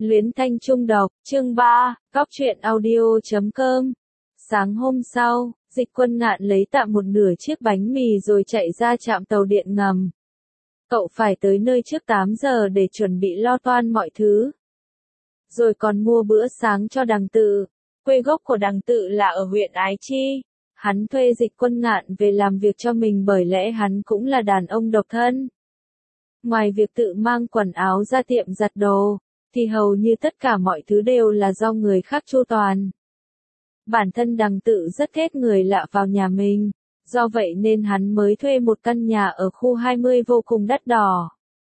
Luyến Thanh Trung đọc, chương 3, Cóc truyện audio.com. Sáng hôm sau, Dịch Quân Ngạn lấy tạm một nửa chiếc bánh mì rồi chạy ra trạm tàu điện ngầm. Cậu phải tới nơi trước 8 giờ để chuẩn bị lo toan mọi thứ. Rồi còn mua bữa sáng cho Đằng Tự. Quê gốc của Đằng Tự là ở huyện Ái Chi. Hắn thuê Dịch Quân Ngạn về làm việc cho mình bởi lẽ hắn cũng là đàn ông độc thân. Ngoài việc tự mang quần áo ra tiệm giặt đồ, thì hầu như tất cả mọi thứ đều là do người khác chu toàn. Bản thân Đằng Tự rất ghét người lạ vào nhà mình, do vậy nên hắn mới thuê một căn nhà ở khu 20 vô cùng đắt đỏ.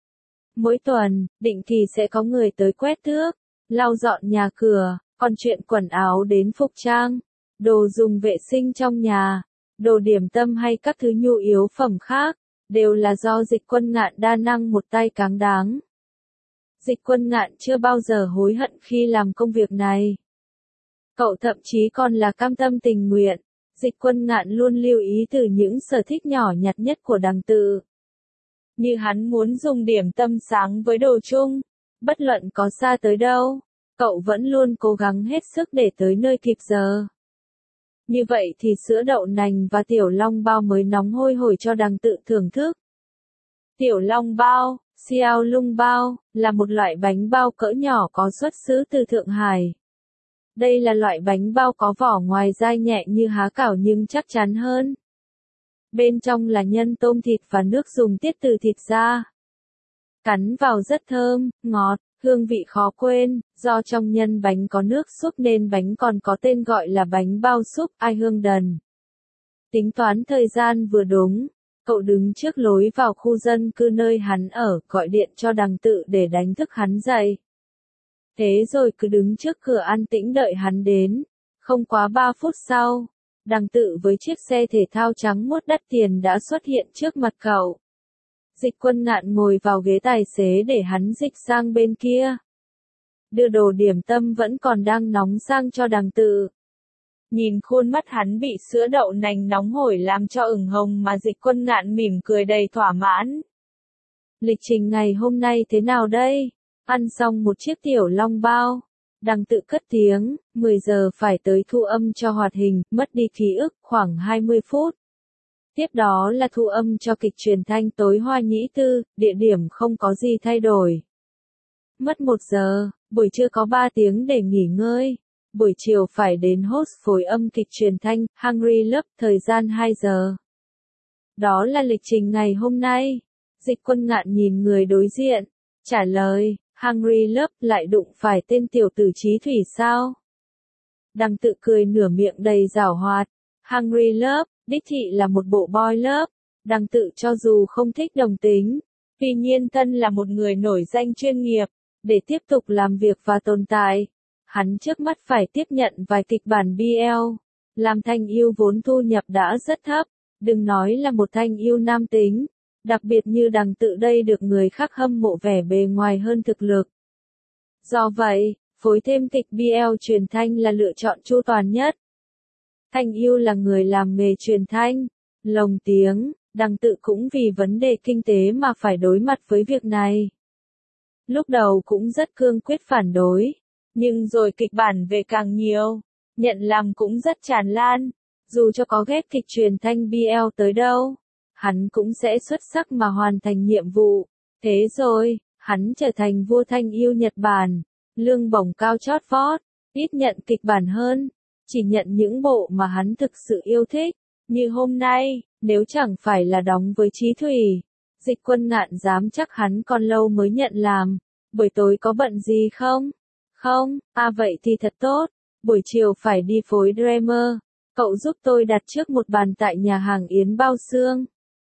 Mỗi tuần, định kỳ sẽ có người tới quét tước, lau dọn nhà cửa, còn chuyện quần áo đến phục trang, đồ dùng vệ sinh trong nhà, đồ điểm tâm hay các thứ nhu yếu phẩm khác, đều là do Dịch Quân Ngạn đa năng một tay cáng đáng. Dịch Quân Ngạn chưa bao giờ hối hận khi làm công việc này. Cậu thậm chí còn là cam tâm tình nguyện. Dịch Quân Ngạn luôn lưu ý từ những sở thích nhỏ nhặt nhất của Đằng Tự. Như hắn muốn dùng điểm tâm sáng với đồ chung, bất luận có xa tới đâu, cậu vẫn luôn cố gắng hết sức để tới nơi kịp giờ. Như vậy thì sữa đậu nành và tiểu long bao mới nóng hôi hổi cho Đằng Tự thưởng thức. Tiểu long bao, xiao lung bao, là một loại bánh bao cỡ nhỏ có xuất xứ từ Thượng Hải. Đây là loại bánh bao có vỏ ngoài dai nhẹ như há cảo nhưng chắc chắn hơn. Bên trong là nhân tôm thịt và nước dùng tiết từ thịt ra. Cắn vào rất thơm, ngọt, hương vị khó quên, do trong nhân bánh có nước súp nên bánh còn có tên gọi là bánh bao súp ai hương đần. Tính toán thời gian vừa đúng, cậu đứng trước lối vào khu dân cư nơi hắn ở, gọi điện cho Đằng Tự để đánh thức hắn dậy. Thế rồi cứ đứng trước cửa an tĩnh đợi hắn đến. Không quá 3 phút sau, Đằng Tự với chiếc xe thể thao trắng muốt đắt tiền đã xuất hiện trước mặt cậu. Dịch Quân Ngạn ngồi vào ghế tài xế để hắn dịch sang bên kia. Đưa đồ điểm tâm vẫn còn đang nóng sang cho Đằng Tự. Nhìn khuôn mắt hắn bị sữa đậu nành nóng hổi làm cho ửng hồng mà Dịch Quân Ngạn mỉm cười đầy thỏa mãn. Lịch trình ngày hôm nay thế nào đây? Ăn xong một chiếc tiểu long bao, Đằng Tự cất tiếng, 10 giờ phải tới thu âm cho hoạt hình, mất đi ký ức, khoảng 20 phút. Tiếp đó là thu âm cho kịch truyền thanh tối Hoa Nhĩ Tư, địa điểm không có gì thay đổi. Mất 1 giờ, buổi trưa có 3 tiếng để nghỉ ngơi. Buổi chiều phải đến host phối âm kịch truyền thanh, Hungry Love, thời gian 2 giờ. Đó là lịch trình ngày hôm nay. Dịch Quân Ngạn nhìn người đối diện, trả lời. Hungry Love lại đụng phải tên tiểu tử Chí Thủy sao? Đằng Tự cười nửa miệng đầy giảo hoạt. Hungry Love, đích thị là một bộ boy love. Đằng Tự cho dù không thích đồng tính, tuy nhiên thân là một người nổi danh chuyên nghiệp, để tiếp tục làm việc và tồn tại, hắn trước mắt phải tiếp nhận vài kịch bản BL. Làm thanh yêu vốn thu nhập đã rất thấp, đừng nói là một thanh yêu nam tính. Đặc biệt như Đằng Tự đây được người khác hâm mộ vẻ bề ngoài hơn thực lực. Do vậy, phối thêm kịch BL truyền thanh là lựa chọn chu toàn nhất. Thanh yêu là người làm nghề truyền thanh, lồng tiếng, Đằng Tự cũng vì vấn đề kinh tế mà phải đối mặt với việc này. Lúc đầu cũng rất cương quyết phản đối, nhưng rồi kịch bản về càng nhiều, nhận làm cũng rất tràn lan, dù cho có ghép kịch truyền thanh BL tới đâu. Hắn cũng sẽ xuất sắc mà hoàn thành nhiệm vụ. Thế rồi, hắn trở thành vua thanh yêu Nhật Bản, lương bổng cao chót vót, ít nhận kịch bản hơn, chỉ nhận những bộ mà hắn thực sự yêu thích. Như hôm nay, nếu chẳng phải là đóng với Chí Thủy, Dịch Quân Ngạn dám chắc hắn còn lâu mới nhận làm. Buổi tối có bận gì không? Không, vậy thì thật tốt, buổi chiều phải đi phối Dreamer, cậu giúp tôi đặt trước một bàn tại nhà hàng Yến Bao Xương.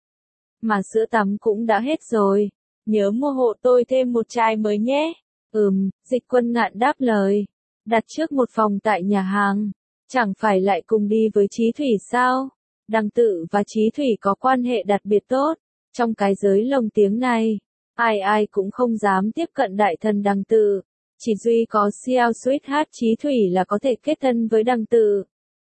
Mà sữa tắm cũng đã hết rồi, nhớ mua hộ tôi thêm một chai mới nhé. Dịch Quân Ngạn đáp lời. Đặt trước một phòng tại nhà hàng, chẳng phải lại cùng đi với Chí Thủy sao? Đằng Tự và Chí Thủy có quan hệ đặc biệt tốt, trong cái giới lồng tiếng này, ai cũng không dám tiếp cận đại thần Đằng Tự, chỉ duy có Xiao Sweetheart Chí Thủy là có thể kết thân với Đằng Tự.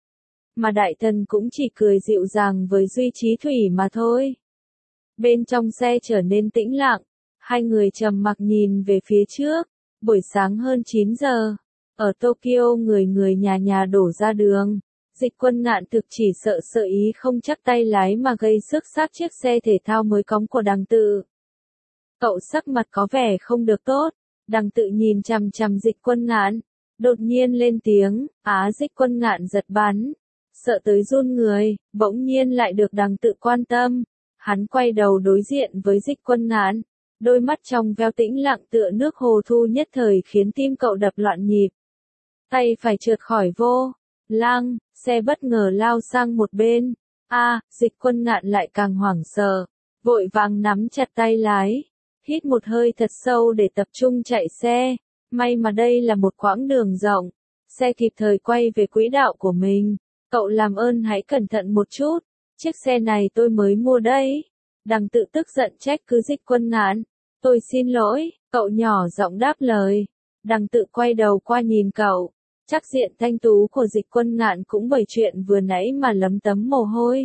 Mà đại thần cũng chỉ cười dịu dàng với duy Chí Thủy mà thôi. Bên trong xe trở nên tĩnh lặng, hai người trầm mặc nhìn về phía trước, Buổi sáng hơn 9 giờ, ở Tokyo người người nhà nhà đổ ra đường. Dịch Quân Ngạn thực chỉ sợ sợ ý không chắc tay lái mà gây xước xác chiếc xe thể thao mới cóng của Đằng Tự. Cậu sắc mặt có vẻ không được tốt, Đằng Tự nhìn chằm chằm Dịch Quân Ngạn, đột nhiên lên tiếng, Dịch Quân Ngạn giật bắn, sợ tới run người, bỗng nhiên lại được Đằng Tự quan tâm. Hắn quay đầu đối diện với Dịch Quân Ngạn, đôi mắt trong veo tĩnh lặng tựa nước hồ thu nhất thời khiến tim cậu đập loạn nhịp. Tay phải trượt khỏi vô lăng, xe bất ngờ lao sang một bên. Dịch Quân Ngạn lại càng hoảng sợ, vội vàng nắm chặt tay lái, hít một hơi thật sâu để tập trung chạy xe. May mà đây là một quãng đường rộng, xe kịp thời quay về quỹ đạo của mình. Cậu làm ơn hãy cẩn thận một chút, chiếc xe này tôi mới mua đấy. Đằng Tự tức giận trách cứ Dịch Quân Ngạn. Tôi xin lỗi, cậu nhỏ giọng đáp lời. Đằng Tự quay đầu qua nhìn cậu, chắc diện thanh tú của Dịch Quân Ngạn cũng bởi chuyện vừa nãy mà lấm tấm mồ hôi.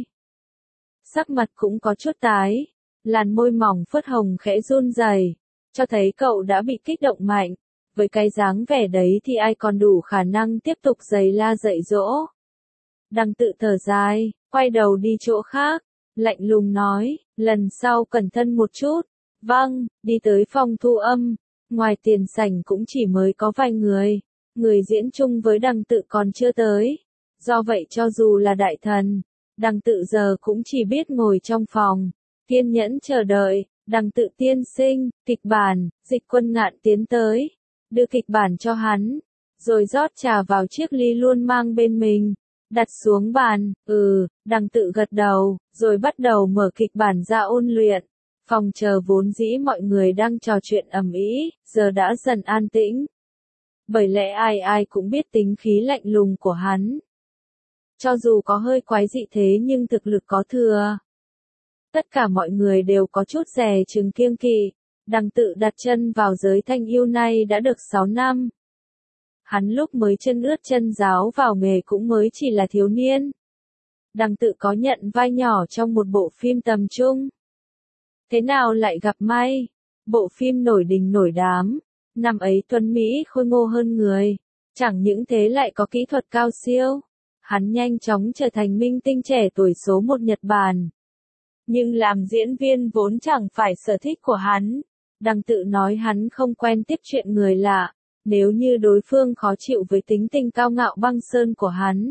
Sắc mặt cũng có chút tái, làn môi mỏng phớt hồng khẽ run rẩy, cho thấy cậu đã bị kích động mạnh. Với cái dáng vẻ đấy thì ai còn đủ khả năng tiếp tục giày la dạy dỗ. Đằng Tự thở dài, quay đầu đi chỗ khác, lạnh lùng nói, lần sau cẩn thận một chút. Vâng, đi tới phòng thu âm, ngoài tiền sảnh cũng chỉ mới có vài người diễn chung với Đằng Tự còn chưa tới. Do vậy cho dù là đại thần, Đằng Tự giờ cũng chỉ biết ngồi trong phòng, kiên nhẫn chờ đợi. Đằng Tự tiên sinh, kịch bản. Dịch Quân Ngạn tiến tới, đưa kịch bản cho hắn, rồi rót trà vào chiếc ly luôn mang bên mình, đặt xuống bàn. Đằng Tự gật đầu, rồi bắt đầu mở kịch bản ra ôn luyện. Phòng chờ vốn dĩ mọi người đang trò chuyện ầm ĩ, giờ đã dần an tĩnh. Bởi lẽ ai ai cũng biết tính khí lạnh lùng của hắn. Cho dù có hơi quái dị thế nhưng thực lực có thừa. Tất cả mọi người đều có chút dè chừng kiêng kỵ. Đằng Tự đặt chân vào giới thanh yêu này đã được 6 năm. Hắn lúc mới chân ướt chân ráo vào nghề cũng mới chỉ là thiếu niên. Đằng Tự có nhận vai nhỏ trong một bộ phim tầm trung. Thế nào lại gặp may? Bộ phim nổi đình nổi đám. Năm ấy tuấn Mỹ khôi ngô hơn người. Chẳng những thế lại có kỹ thuật cao siêu. Hắn nhanh chóng trở thành minh tinh trẻ tuổi số 1 Nhật Bản. Nhưng làm diễn viên vốn chẳng phải sở thích của hắn. Đằng Tự nói hắn không quen tiếp chuyện người lạ. Nếu như đối phương khó chịu với tính tình cao ngạo băng sơn của hắn,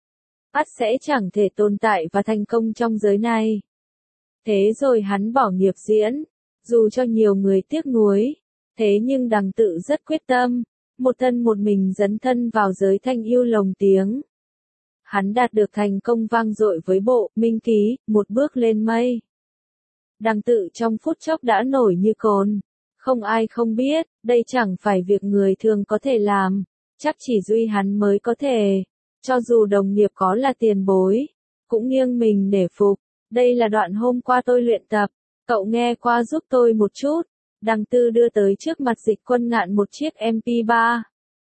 ắt sẽ chẳng thể tồn tại và thành công trong giới này. Thế rồi hắn bỏ nghiệp diễn, dù cho nhiều người tiếc nuối. Thế nhưng Đằng Tự rất quyết tâm, một thân một mình dấn thân vào giới thanh yêu lồng tiếng. Hắn đạt được thành công vang dội với bộ Minh Ký, Một Bước Lên Mây. Đằng Tự trong phút chốc đã nổi như cồn. Không ai không biết, đây chẳng phải việc người thường có thể làm, chắc chỉ duy hắn mới có thể. Cho dù đồng nghiệp có là tiền bối, cũng nghiêng mình để phục. Đây là đoạn hôm qua tôi luyện tập, cậu nghe qua giúp tôi một chút. Đằng Tự đưa tới trước mặt Dịch Quân Ngạn một chiếc MP3.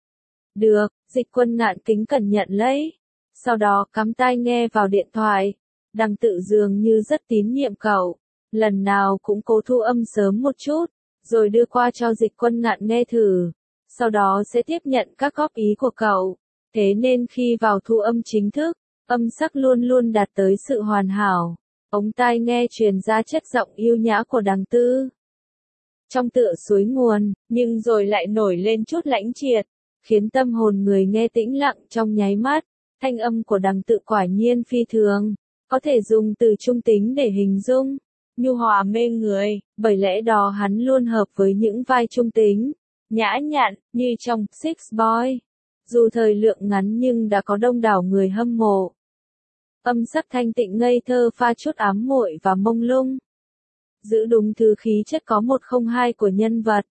Được, Dịch Quân Ngạn kính cẩn nhận lấy. Sau đó cắm tai nghe vào điện thoại. Đằng Tự dường như rất tín nhiệm cậu. Lần nào cũng cố thu âm sớm một chút, rồi đưa qua cho Dịch Quân Ngạn nghe thử. Sau đó sẽ tiếp nhận các góp ý của cậu. Thế nên khi vào thu âm chính thức, âm sắc luôn luôn đạt tới sự hoàn hảo. Ống tai nghe truyền ra chất giọng yêu nhã của Đằng Tự. Trong tựa suối nguồn, nhưng rồi lại nổi lên chút lãnh triệt, khiến tâm hồn người nghe tĩnh lặng trong nháy mắt. Thanh âm của Đằng Tự quả nhiên phi thường, có thể dùng từ trung tính để hình dung, nhu hòa mê người, bởi lẽ đó hắn luôn hợp với những vai trung tính, nhã nhặn, như trong Six Boy. Dù thời lượng ngắn nhưng đã có đông đảo người hâm mộ. Âm sắc thanh tịnh ngây thơ pha chút ám muội và mông lung. Giữ đúng thứ khí chất có 102 của nhân vật.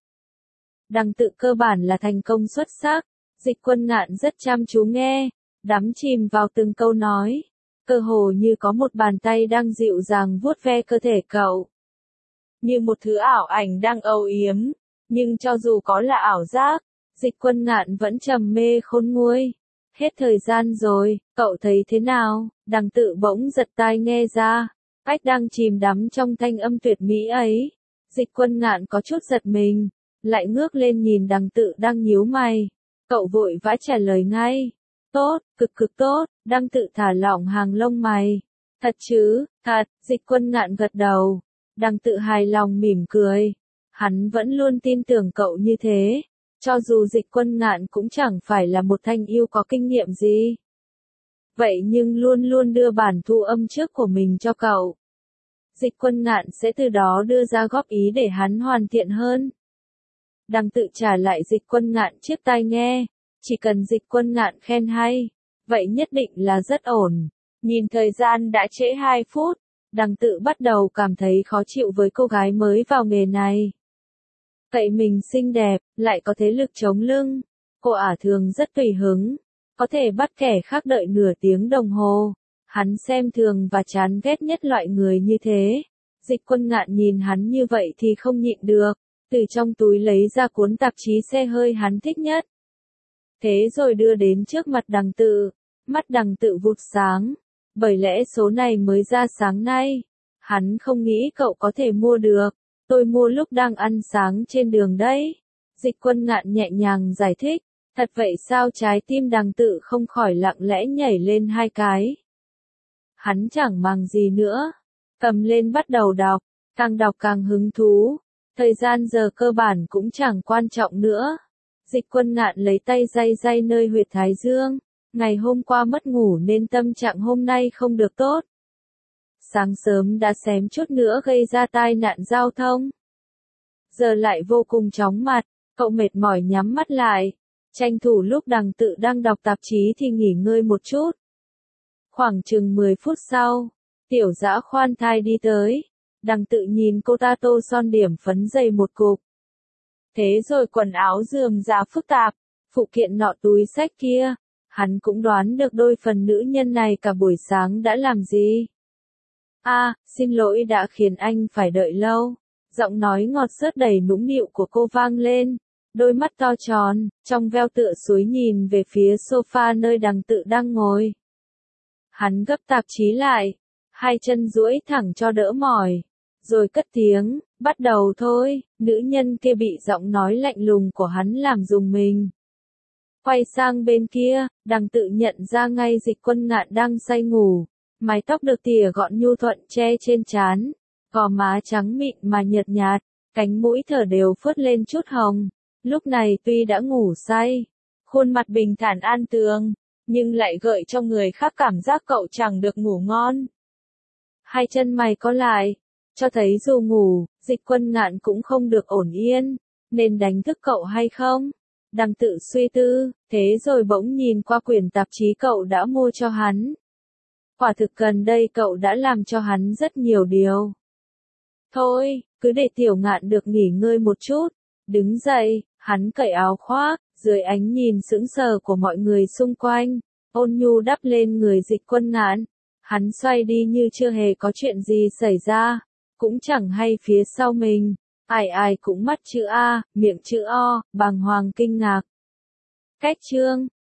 Đằng Tự cơ bản là thành công xuất sắc. Dịch Quân Ngạn rất chăm chú nghe, đắm chìm vào từng câu nói. Cơ hồ như có một bàn tay đang dịu dàng vuốt ve cơ thể cậu. Như một thứ ảo ảnh đang âu yếm. Nhưng cho dù có là ảo giác, Dịch Quân Ngạn vẫn trầm mê khôn nguôi. Hết thời gian rồi, cậu thấy thế nào? Đằng Tự bỗng giật tai nghe ra. Ách đang chìm đắm trong thanh âm tuyệt mỹ ấy. Dịch Quân Ngạn có chút giật mình. lại ngước lên nhìn Đằng Tự đang nhíu mày. Cậu vội vã trả lời ngay. Tốt, cực cực tốt, Đằng Tự thả lỏng hàng lông mày. Thật chứ, thật, Dịch Quân Ngạn gật đầu. Đằng Tự hài lòng mỉm cười. Hắn vẫn luôn tin tưởng cậu như thế. Cho dù Dịch Quân Ngạn cũng chẳng phải là một thanh yêu có kinh nghiệm gì. Vậy nhưng luôn luôn đưa bản thu âm trước của mình cho cậu. Dịch Quân Ngạn sẽ từ đó đưa ra góp ý để hắn hoàn thiện hơn. Đằng Tự trả lại Dịch Quân Ngạn chiếc tai nghe. Chỉ cần Dịch Quân Ngạn khen hay, vậy nhất định là rất ổn. Nhìn thời gian đã trễ 2 phút, Đằng Tự bắt đầu cảm thấy khó chịu với cô gái mới vào nghề này. Cậy mình xinh đẹp, lại có thế lực chống lưng. Cô ả thường rất tùy hứng, có thể bắt kẻ khác đợi nửa tiếng đồng hồ. Hắn xem thường và chán ghét nhất loại người như thế. Dịch Quân Ngạn nhìn hắn như vậy thì không nhịn được, từ trong túi lấy ra cuốn tạp chí xe hơi hắn thích nhất. Thế rồi đưa đến trước mặt Đằng Tự, mắt Đằng Tự vụt sáng, bởi lẽ số này mới ra sáng nay. Hắn không nghĩ cậu có thể mua được, tôi mua lúc đang ăn sáng trên đường đấy. Dịch Quân Ngạn nhẹ nhàng giải thích, thật vậy sao? Trái tim Đằng Tự không khỏi lặng lẽ nhảy lên 2 cái. Hắn chẳng màng gì nữa, cầm lên bắt đầu đọc càng hứng thú, thời gian giờ cơ bản cũng chẳng quan trọng nữa. Dịch Quân Ngạn lấy tay day nơi huyệt thái dương, ngày hôm qua mất ngủ nên tâm trạng hôm nay không được tốt. Sáng sớm đã xém chút nữa gây ra tai nạn giao thông. Giờ lại vô cùng chóng mặt, cậu mệt mỏi nhắm mắt lại, tranh thủ lúc Đằng Tự đang đọc tạp chí thì nghỉ ngơi một chút. Khoảng chừng 10 phút sau, Tiểu Dã khoan thai đi tới. Đằng Tự nhìn cô ta tô son điểm phấn dày một cục. Thế rồi quần áo rườm rà phức tạp, phụ kiện nọ túi xách kia, hắn cũng đoán được đôi phần nữ nhân này cả buổi sáng đã làm gì. Xin lỗi đã khiến anh phải đợi lâu. Giọng nói ngọt xớt đầy nũng nịu của cô vang lên, đôi mắt to tròn, trong veo tựa suối nhìn về phía sofa nơi Đằng Tự đang ngồi. Hắn gấp tạp chí lại, 2 chân duỗi thẳng cho đỡ mỏi, rồi cất tiếng, bắt đầu thôi. Nữ nhân kia bị giọng nói lạnh lùng của hắn làm rùng mình. Quay sang bên kia, Đằng Tự nhận ra ngay Dịch Quân Ngạn đang say ngủ, mái tóc được tỉa gọn nhu thuận che trên trán, gò má trắng mịn mà nhợt nhạt, cánh mũi thở đều phớt lên chút hồng. Lúc này tuy đã ngủ say, khuôn mặt bình thản an tường, nhưng lại gợi cho người khác cảm giác cậu chẳng được ngủ ngon. 2 chân mày có lại, cho thấy dù ngủ, Dịch Quân Ngạn cũng không được ổn yên, nên đánh thức cậu hay không? Đằng Tự suy tư, thế rồi bỗng nhìn qua quyển tạp chí cậu đã mua cho hắn. Quả thực gần đây cậu đã làm cho hắn rất nhiều điều. Thôi, cứ để Tiểu Ngạn được nghỉ ngơi một chút. Đứng dậy, hắn cởi áo khoác, dưới ánh nhìn sững sờ của mọi người xung quanh, ôn nhu đắp lên người Dịch Quân Ngạn. Hắn xoay đi như chưa hề có chuyện gì xảy ra, cũng chẳng hay phía sau mình, ai cũng mắt chữ A, miệng chữ O, bàng hoàng kinh ngạc. Cách chương